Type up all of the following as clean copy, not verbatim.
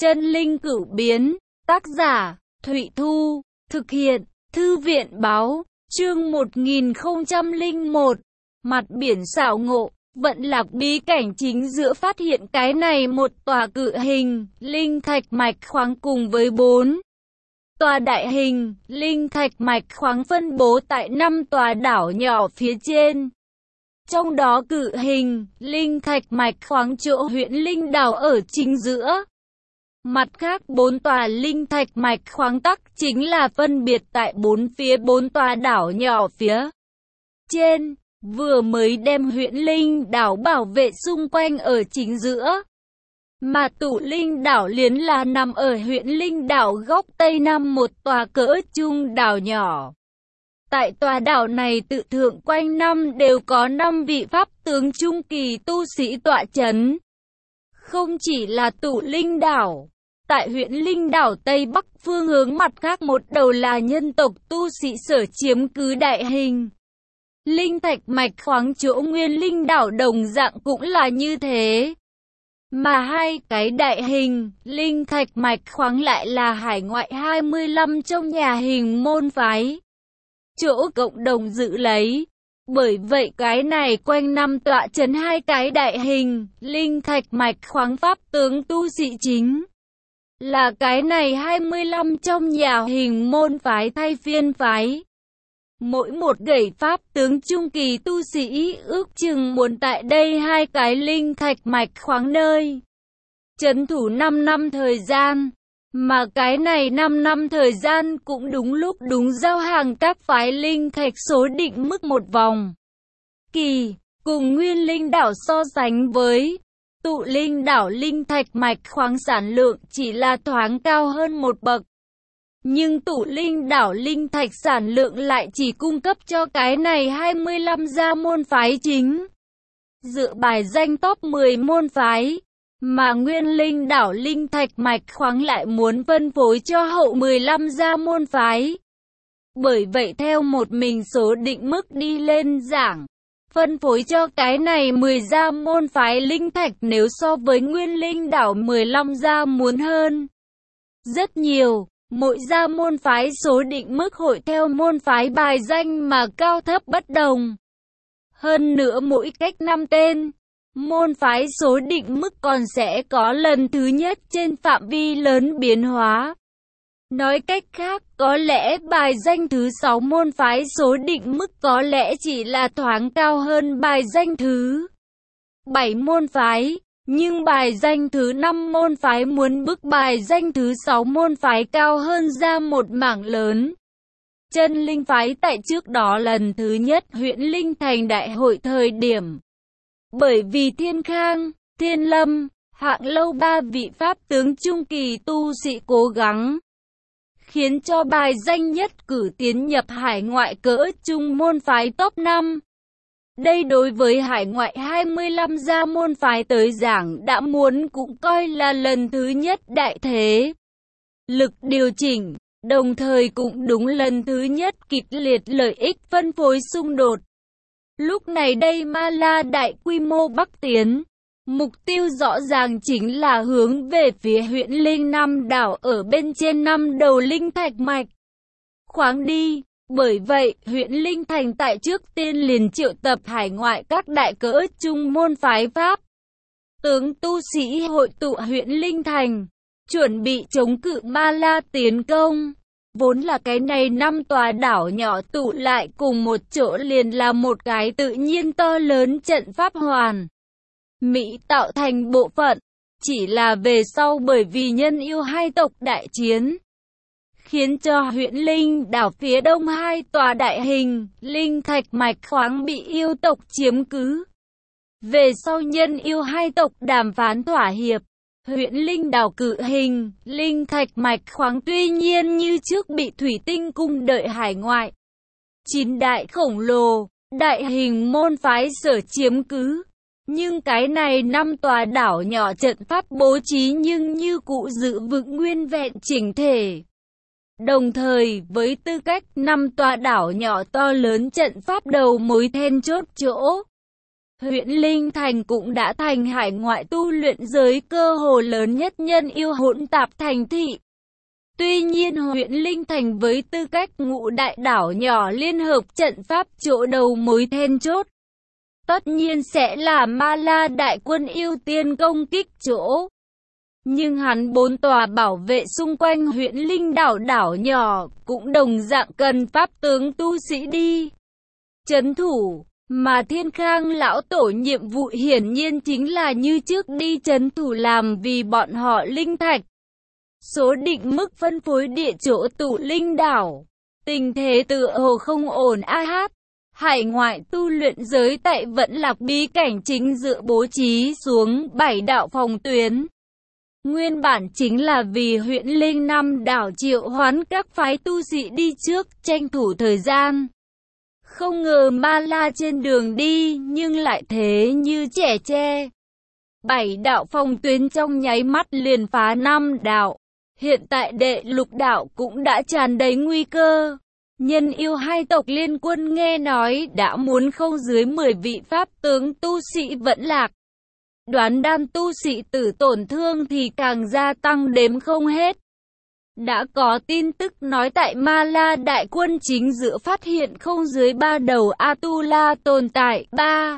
Chân linh cửu biến, tác giả, Thụy Thu, thực hiện, Thư viện Báo, chương 1001, mặt biển xảo ngộ, vận lạc bí cảnh chính giữa phát hiện cái này một tòa cự hình, linh thạch mạch khoáng cùng với 4 tòa đại hình, linh thạch mạch khoáng phân bố tại 5 tòa đảo nhỏ phía trên. Trong đó cự hình, linh thạch mạch khoáng chỗ huyện linh đảo ở chính giữa. Mặt khác 4 tòa linh thạch mạch khoáng tắc chính là phân biệt tại 4 tòa đảo nhỏ phía trên, vừa mới đem huyện linh đảo bảo vệ xung quanh ở chính giữa. Mà tụ linh đảo liền là nằm ở huyện linh đảo góc tây nam một tòa cỡ trung đảo nhỏ. Tại tòa đảo này tự thượng quanh năm đều có 5 vị pháp tướng trung kỳ tu sĩ tọa chấn. Không chỉ là tụ linh đảo, tại huyện linh đảo tây bắc phương hướng mặt khác một đầu là nhân tộc tu sĩ sở chiếm cứ đại hình. Linh thạch mạch khoáng chỗ nguyên linh đảo đồng dạng cũng là như thế. Mà hai cái đại hình, linh thạch mạch khoáng lại là hải ngoại 25 trong nhà hình môn phái. Chỗ cộng đồng giữ lấy. Bởi vậy cái này quanh năm tọa chấn hai cái đại hình, linh thạch mạch khoáng pháp tướng tu sĩ chính. Là cái này 25 trong nhà hình môn phái thay phiên phái. Mỗi một gậy pháp tướng trung kỳ tu sĩ ước chừng muốn tại đây hai cái linh thạch mạch khoáng nơi trấn thủ 5 năm thời gian. Mà cái này 5 năm thời gian cũng đúng lúc đúng giao hàng các phái linh thạch số định mức một vòng kỳ, cùng nguyên linh đảo so sánh với tụ linh đảo linh thạch mạch khoáng sản lượng chỉ là thoáng cao hơn một bậc. Nhưng tụ linh đảo linh thạch sản lượng lại chỉ cung cấp cho cái này 25 gia môn phái chính. Dựa bài danh top 10 môn phái. Mà nguyên linh đảo linh thạch mạch khoáng lại muốn phân phối cho hậu 15 gia môn phái. Bởi vậy theo một mình số định mức đi lên giảng, phân phối cho cái này 10 gia môn phái linh thạch nếu so với nguyên linh đảo 15 gia muốn hơn rất nhiều. Mỗi gia môn phái số định mức hội theo môn phái bài danh mà cao thấp bất đồng. Hơn nữa mỗi cách 5 tên. Môn phái số định mức còn sẽ có lần thứ nhất trên phạm vi lớn biến hóa. Nói cách khác, có lẽ bài danh thứ 6 môn phái số định mức có lẽ chỉ là thoáng cao hơn bài danh thứ 7 môn phái. Nhưng bài danh thứ 5 môn phái muốn bức bài danh thứ 6 môn phái cao hơn ra một mảng lớn. Chân linh phái tại trước đó lần thứ nhất huyện Linh Thành đại hội thời điểm. Bởi vì Thiên Khang, Thiên Lâm, Hạng Lâu ba vị pháp tướng trung kỳ tu sĩ cố gắng, khiến cho bài danh nhất cử tiến nhập hải ngoại cỡ trung môn phái top 5. Đây đối với hải ngoại 25 gia môn phái tới giảng đã muốn cũng coi là lần thứ nhất đại thế lực điều chỉnh, đồng thời cũng đúng lần thứ nhất kịch liệt lợi ích phân phối xung đột. Lúc này đây Ma La đại quy mô bắc tiến, mục tiêu rõ ràng chính là hướng về phía huyện Linh Nam đảo ở bên trên 5 đầu linh thạch mạch khoáng đi. Bởi vậy, huyện Linh Thành tại trước tiên liền triệu tập hải ngoại các đại cỡ trung môn phái pháp tướng tu sĩ hội tụ huyện Linh Thành, chuẩn bị chống cự Ma La tiến công. Vốn là cái này 5 tòa đảo nhỏ tụ lại cùng một chỗ liền là một cái tự nhiên to lớn trận pháp hoàn mỹ tạo thành bộ phận. Chỉ là về sau bởi vì nhân yêu hai tộc đại chiến, khiến cho huyện Linh đảo phía đông hai tòa đại hình, linh thạch mạch khoáng bị yêu tộc chiếm cứ. Về sau nhân yêu hai tộc đàm phán thỏa hiệp, huyện Linh đảo cự hình, linh thạch mạch khoáng tuy nhiên như trước bị thủy tinh cung đợi hải ngoại 9 đại khổng lồ, đại hình môn phái sở chiếm cứ. Nhưng cái này 5 tòa đảo nhỏ trận pháp bố trí nhưng như cũ giữ vững nguyên vẹn chỉnh thể. Đồng thời, với tư cách 5 tòa đảo nhỏ to lớn trận pháp đầu mối then chốt chỗ, huyện Linh Thành cũng đã thành hải ngoại tu luyện giới cơ hồ lớn nhất nhân yêu hỗn tạp thành thị. Tuy nhiên huyện Linh Thành với tư cách ngũ đại đảo nhỏ liên hợp trận pháp chỗ đầu mối then chốt, tất nhiên sẽ là Ma La đại quân ưu tiên công kích chỗ. Nhưng hắn 4 tòa bảo vệ xung quanh huyện Linh đảo nhỏ cũng đồng dạng cần pháp tướng tu sĩ đi trấn thủ, mà Thiên Khang lão tổ nhiệm vụ hiển nhiên chính là như trước đi trấn thủ làm vì bọn họ linh thạch. Số định mức phân phối địa chỗ tụ linh đảo, tình thế tựa hồ không ổn hải ngoại tu luyện giới tại Vẫn Lạc bí cảnh chính giữa bố trí xuống 7 đạo phòng tuyến. Nguyên bản chính là vì huyện Linh Năm đảo triệu hoán các phái tu sĩ đi trước tranh thủ thời gian. Không ngờ Ma La trên đường đi nhưng lại thế như trẻ tre. 7 đạo phòng tuyến trong nháy mắt liền phá 5 đạo. Hiện tại đệ lục đạo cũng đã tràn đầy nguy cơ. Nhân yêu hai tộc liên quân nghe nói đã muốn không dưới 10 vị pháp tướng tu sĩ Vẫn Lạc. Đoán đan tu sĩ tử tổn thương thì càng gia tăng đếm không hết. Đã có tin tức nói tại Ma La đại quân chính giữa phát hiện không dưới 3 đầu Atula tồn tại. 3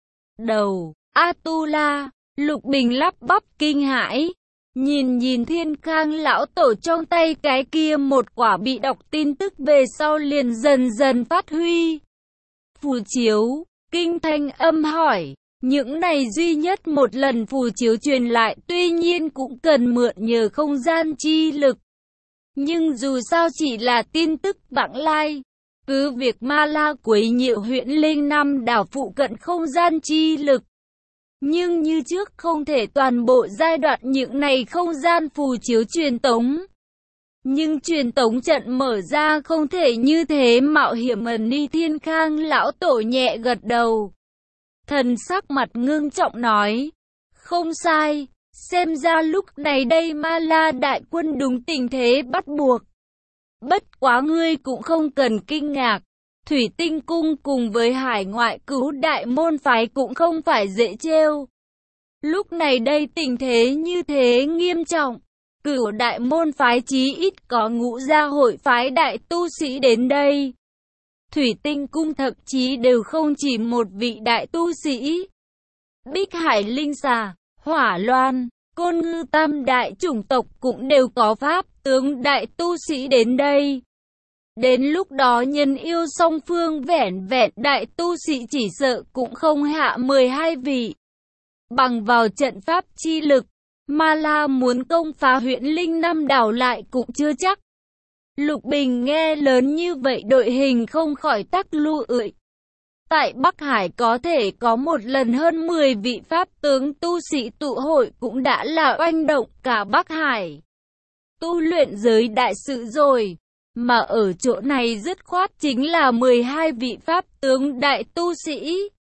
đầu Atula, Lục Bình lắp bắp kinh hãi. Nhìn Thiên Khang lão tổ trong tay cái kia một quả bị đọc tin tức về sau liền dần dần phát huy. Phù chiếu, kinh thanh âm hỏi. Những này duy nhất một lần phù chiếu truyền lại tuy nhiên cũng cần mượn nhờ không gian chi lực. Nhưng dù sao chỉ là tin tức vãng lai. Cứ việc Ma La quấy nhiễu huyện Linh Năm đảo phụ cận không gian chi lực. Nhưng như trước không thể toàn bộ giai đoạn những này không gian phù chiếu truyền tống. Nhưng truyền tống trận mở ra không thể như thế mạo hiểm ni. Thiên Khang lão tổ nhẹ gật đầu. Thần sắc mặt ngưng trọng nói. Không sai, xem ra lúc này đây Ma La đại quân đúng tình thế bắt buộc. Bất quá ngươi cũng không cần kinh ngạc. Thủy Tinh Cung cùng với hải ngoại cứu đại môn phái cũng không phải dễ trêu. Lúc này đây tình thế như thế nghiêm trọng. Cửu đại môn phái chí ít có ngũ gia hội phái đại tu sĩ đến đây. Thủy Tinh Cung thậm chí đều không chỉ một vị đại tu sĩ. Bích Hải Linh Xà, Hỏa Loan, Côn Ngư tam đại chủng tộc cũng đều có pháp tướng đại tu sĩ đến đây. Đến lúc đó nhân yêu song phương vẻn vẹn đại tu sĩ chỉ sợ cũng không hạ 12 vị. Bằng vào trận pháp chi lực, Ma La muốn công phá huyện Linh Năm đảo lại cũng chưa chắc. Lục Bình nghe lớn như vậy đội hình không khỏi tắc lu ưỡi. Tại Bắc Hải có thể có một lần hơn 10 vị pháp tướng tu sĩ tụ hội cũng đã là oanh động cả Bắc Hải. Tu luyện giới đại sự rồi, mà ở chỗ này dứt khoát chính là 12 vị pháp tướng đại tu sĩ.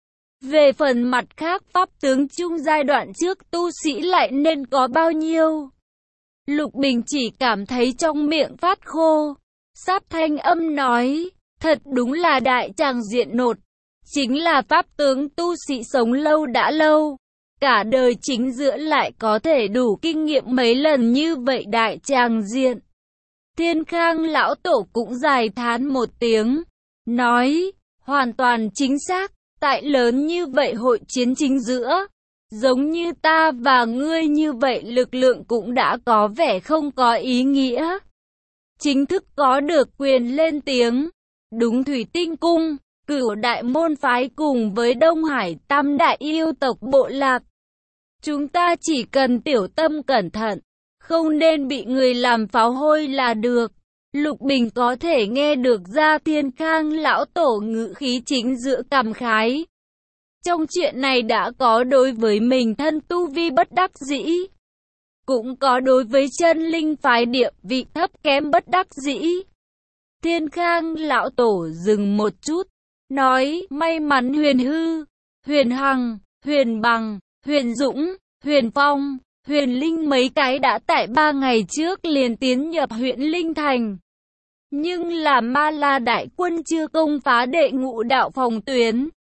Về phần mặt khác pháp tướng chung giai đoạn trước tu sĩ lại nên có bao nhiêu? Lục Bình chỉ cảm thấy trong miệng phát khô. Sáp thanh âm nói, thật đúng là đại tràng diện nột. Chính là pháp tướng tu sĩ sống lâu đã lâu. Cả đời chính giữa lại có thể đủ kinh nghiệm mấy lần như vậy đại tràng diện. Thiên Khang lão tổ cũng dài thán một tiếng. Nói, hoàn toàn chính xác, tại lớn như vậy hội chiến chính giữa. Giống như ta và ngươi như vậy lực lượng cũng đã có vẻ không có ý nghĩa. Chính thức có được quyền lên tiếng. Đúng Thủy Tinh Cung, Cửu đại môn phái cùng với Đông Hải tam đại yêu tộc bộ lạc. Chúng ta chỉ cần tiểu tâm cẩn thận, không nên bị người làm pháo hôi là được. Lục Bình có thể nghe được ra Thiên Khang lão tổ ngữ khí chính giữa cảm khái. Trong chuyện này đã có đối với mình thân tu vi bất đắc dĩ, cũng có đối với chân linh phái địa vị thấp kém bất đắc dĩ. Thiên Khang lão tổ dừng một chút, nói may mắn Huyền Hư, Huyền Hằng, Huyền Bằng, Huyền Dũng, Huyền Phong, Huyền Linh mấy cái đã tại 3 ngày trước liền tiến nhập huyện Linh Thành. Nhưng là Ma La đại quân chưa công phá đệ ngũ đạo phòng tuyến.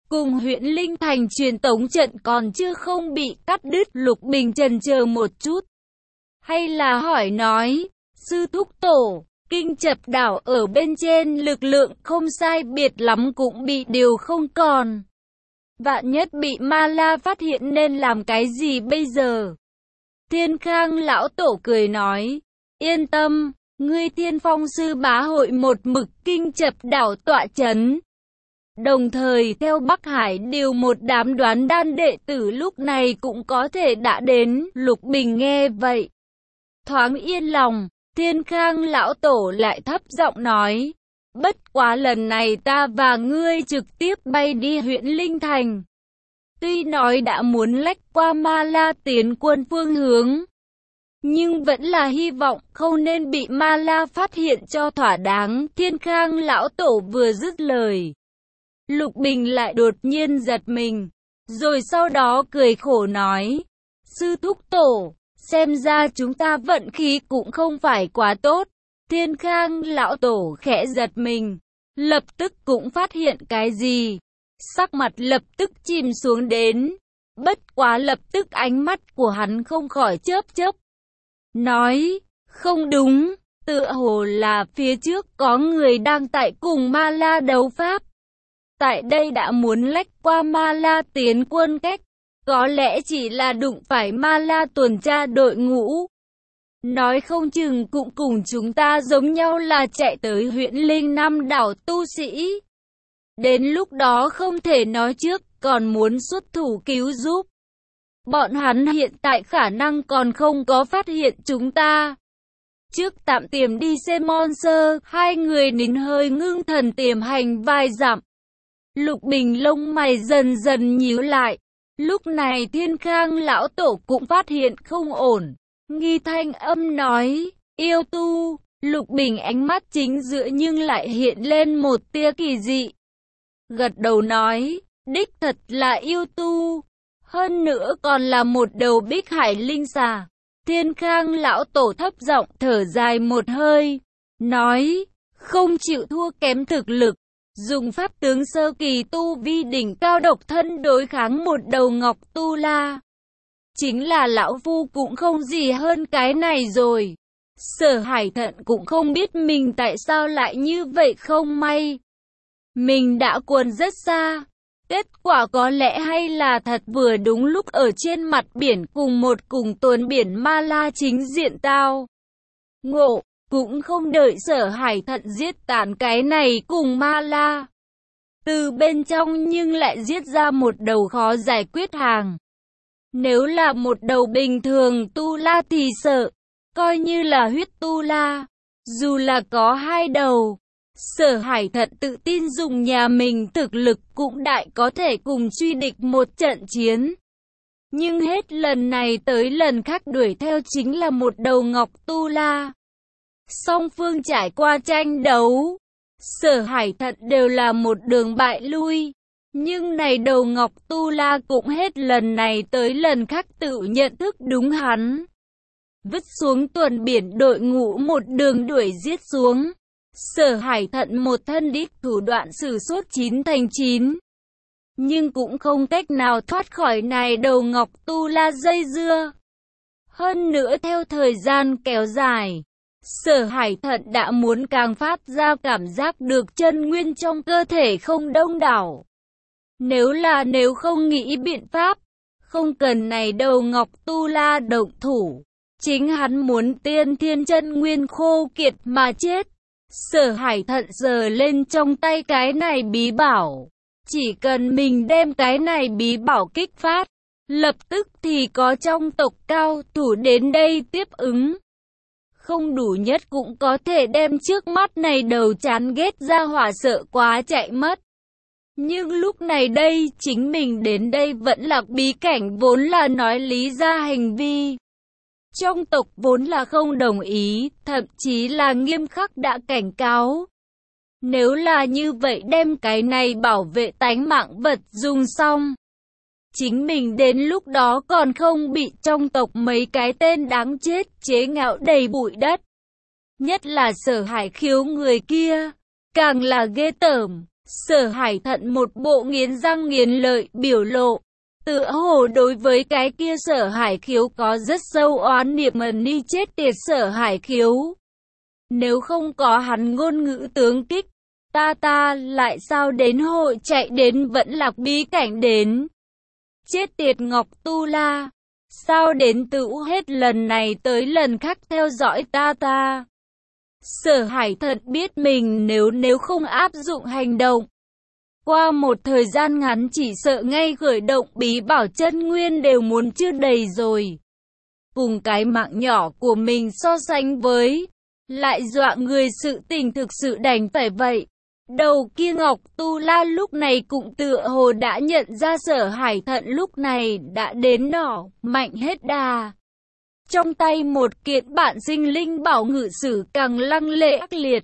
cùng huyện Linh Thành truyền tống trận còn chưa không bị cắt đứt. Lục Bình chần chờ một chút, hay là hỏi nói, sư thúc tổ, Kinh Chập đảo ở bên trên lực lượng không sai biệt lắm cũng bị điều không còn. Vạn nhất bị Ma La phát hiện nên làm cái gì bây giờ? Thiên Khang lão tổ cười nói, yên tâm, ngươi Thiên Phong sư bá hội một mực Kinh Chập đảo tọa chấn. Đồng thời theo Bắc Hải điều một đám đoán đan đệ tử lúc này cũng có thể đã đến. Lục Bình nghe vậy, thoáng yên lòng. Thiên Khang lão tổ lại thấp giọng nói, bất quá lần này ta và ngươi trực tiếp bay đi huyện Linh Thành. Tuy nói đã muốn lách qua Ma La tiến quân phương hướng, nhưng vẫn là hy vọng không nên bị Ma La phát hiện cho thỏa đáng. Thiên Khang lão tổ vừa dứt lời, Lục Bình lại đột nhiên giật mình, rồi sau đó cười khổ nói, sư thúc tổ, xem ra chúng ta vận khí cũng không phải quá tốt. Thiên Khang lão tổ khẽ giật mình, lập tức cũng phát hiện cái gì, sắc mặt lập tức chìm xuống đến. Bất quá lập tức ánh mắt của hắn không khỏi chớp chớp, nói, không đúng, tựa hồ là phía trước có người đang tại cùng Ma La đấu pháp. Tại đây đã muốn lách qua Ma La tiến quân cách, có lẽ chỉ là đụng phải Ma La tuần tra đội ngũ. Nói không chừng cũng cùng chúng ta giống nhau là chạy tới huyện Linh Nam đảo tu sĩ. Đến lúc đó không thể nói trước, còn muốn xuất thủ cứu giúp. Bọn hắn hiện tại khả năng còn không có phát hiện chúng ta. Trước tạm tiềm đi xem monster, hai người nín hơi ngưng thần tiềm hành vài dặm. Lục Bình lông mày dần dần nhíu lại. Lúc này Thiên Khang lão tổ cũng phát hiện không ổn, nghi thanh âm nói, yêu tu. Lục Bình ánh mắt chính giữa nhưng lại hiện lên một tia kỳ dị, gật đầu nói, đích thật là yêu tu, hơn nữa còn là một đầu bích hải linh xà. Thiên Khang lão tổ thấp giọng thở dài một hơi, nói, không chịu thua kém thực lực, dùng pháp tướng sơ kỳ tu vi đỉnh cao độc thân đối kháng một đầu ngọc tu la. Chính là lão phu cũng không gì hơn cái này rồi. Sở Hải Thận cũng không biết mình tại sao lại như vậy không may. Mình đã cuốn rất xa. Kết quả có lẽ hay là thật vừa đúng lúc ở trên mặt biển cùng một cùng tuần biển Ma La chính diện tao ngộ. Cũng không đợi Sở Hải Thận giết tàn cái này cùng Ma La, từ bên trong nhưng lại giết ra một đầu khó giải quyết hàng. Nếu là một đầu bình thường tu la thì sợ, coi như là huyết tu la, dù là có hai đầu, Sở Hải Thận tự tin dùng nhà mình thực lực cũng đại có thể cùng truy địch một trận chiến. Nhưng hết lần này tới lần khác đuổi theo chính là một đầu ngọc tu la. Song phương trải qua tranh đấu, Sở Hải Thận đều là một đường bại lui. Nhưng này đầu ngọc tu la cũng hết lần này tới lần khác tự nhận thức đúng hắn. Vứt xuống tuần biển đội ngũ một đường đuổi giết xuống. Sở Hải Thận một thân đích thủ đoạn sử xuất 9 thành 9. Nhưng cũng không cách nào thoát khỏi này đầu ngọc tu la dây dưa. Hơn nữa theo thời gian kéo dài, Sở Hải Thận đã muốn càng phát ra cảm giác được chân nguyên trong cơ thể không đông đảo. Nếu không nghĩ biện pháp, không cần này đầu ngọc tu la động thủ, chính hắn muốn tiên thiên chân nguyên khô kiệt mà chết. Sở Hải Thận giơ lên trong tay cái này bí bảo, chỉ cần mình đem cái này bí bảo kích phát, lập tức thì có trong tộc cao thủ đến đây tiếp ứng. Không đủ nhất cũng có thể đem trước mắt này đầu chán ghét ra hỏa sợ quá chạy mất. Nhưng lúc này đây chính mình đến đây vẫn là bí cảnh vốn là nói lý ra hành vi. Trong tộc vốn là không đồng ý, thậm chí là nghiêm khắc đã cảnh cáo. Nếu là như vậy đem cái này bảo vệ tánh mạng vật dùng xong, chính mình đến lúc đó còn không bị trong tộc mấy cái tên đáng chết chế ngạo đầy bụi đất. Nhất là Sở Hải Khiếu người kia, càng là ghê tởm. Sở Hải Thận một bộ nghiến răng nghiến lợi biểu lộ, tựa hồ đối với cái kia Sở Hải Khiếu có rất sâu oán niệm ni chết tiệt Sở Hải Khiếu. Nếu không có hắn ngôn ngữ tướng kích, ta lại sao đến hội chạy đến Vẫn Lạc bí cảnh đến. Chết tiệt Ngọc Tu La, sao đến tựu hết lần này tới lần khác theo dõi ta. Sở Hải Thận biết mình nếu không áp dụng hành động, qua một thời gian ngắn chỉ sợ ngay khởi động bí bảo chân nguyên đều muốn chưa đầy rồi. Cùng cái mạng nhỏ của mình so sánh với, lại dọa người sự tình thực sự đành phải vậy. Đầu kia Ngọc Tu La lúc này cũng tựa hồ đã nhận ra Sở Hải Thận lúc này đã đến nỏ, mạnh hết đà. Trong tay một kiện bản sinh linh bảo ngự sử càng lăng lệ ác liệt.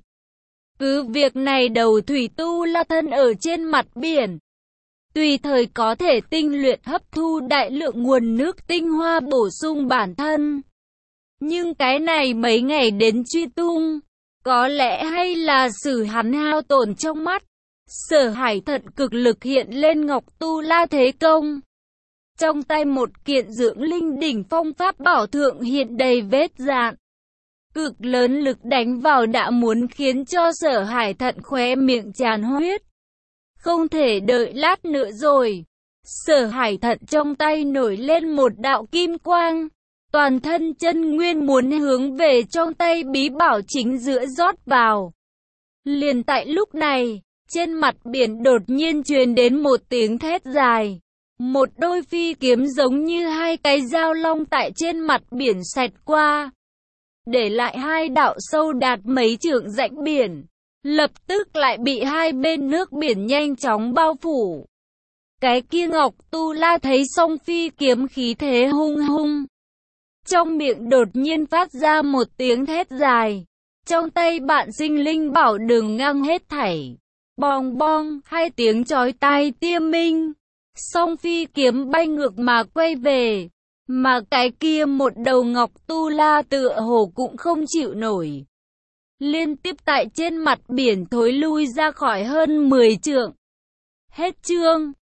Cứ việc này đầu thủy tu la thân ở trên mặt biển, tùy thời có thể tinh luyện hấp thu đại lượng nguồn nước tinh hoa bổ sung bản thân. Nhưng cái này mấy ngày đến truy tung, có lẽ hay là xử hắn hao tổn trong mắt. Sở Hải Thận cực lực hiện lên Ngọc Tu La thế công. Trong tay một kiện dưỡng linh đỉnh phong pháp bảo thượng hiện đầy vết dạn. Cực lớn lực đánh vào đã muốn khiến cho Sở Hải Thận khóe miệng tràn huyết. Không thể đợi lát nữa rồi. Sở Hải Thận trong tay nổi lên một đạo kim quang. Toàn thân chân nguyên muốn hướng về trong tay bí bảo chính giữa rót vào. Liền tại lúc này, trên mặt biển đột nhiên truyền đến một tiếng thét dài. Một đôi phi kiếm giống như hai cái dao long tại trên mặt biển xẹt qua, để lại hai đạo sâu đạt mấy trượng rãnh biển, lập tức lại bị hai bên nước biển nhanh chóng bao phủ. Cái kia Ngọc Tu La thấy song phi kiếm khí thế hung hung, trong miệng đột nhiên phát ra một tiếng thét dài, trong tay bạn sinh linh bảo đường ngang hết thảy, bong bong, hai tiếng chói tai tiêm minh. Song phi kiếm bay ngược mà quay về, mà cái kia một đầu Ngọc Tu La tựa hồ cũng không chịu nổi. Liên tiếp tại trên mặt biển thối lui ra khỏi hơn 10 trượng. Hết chương.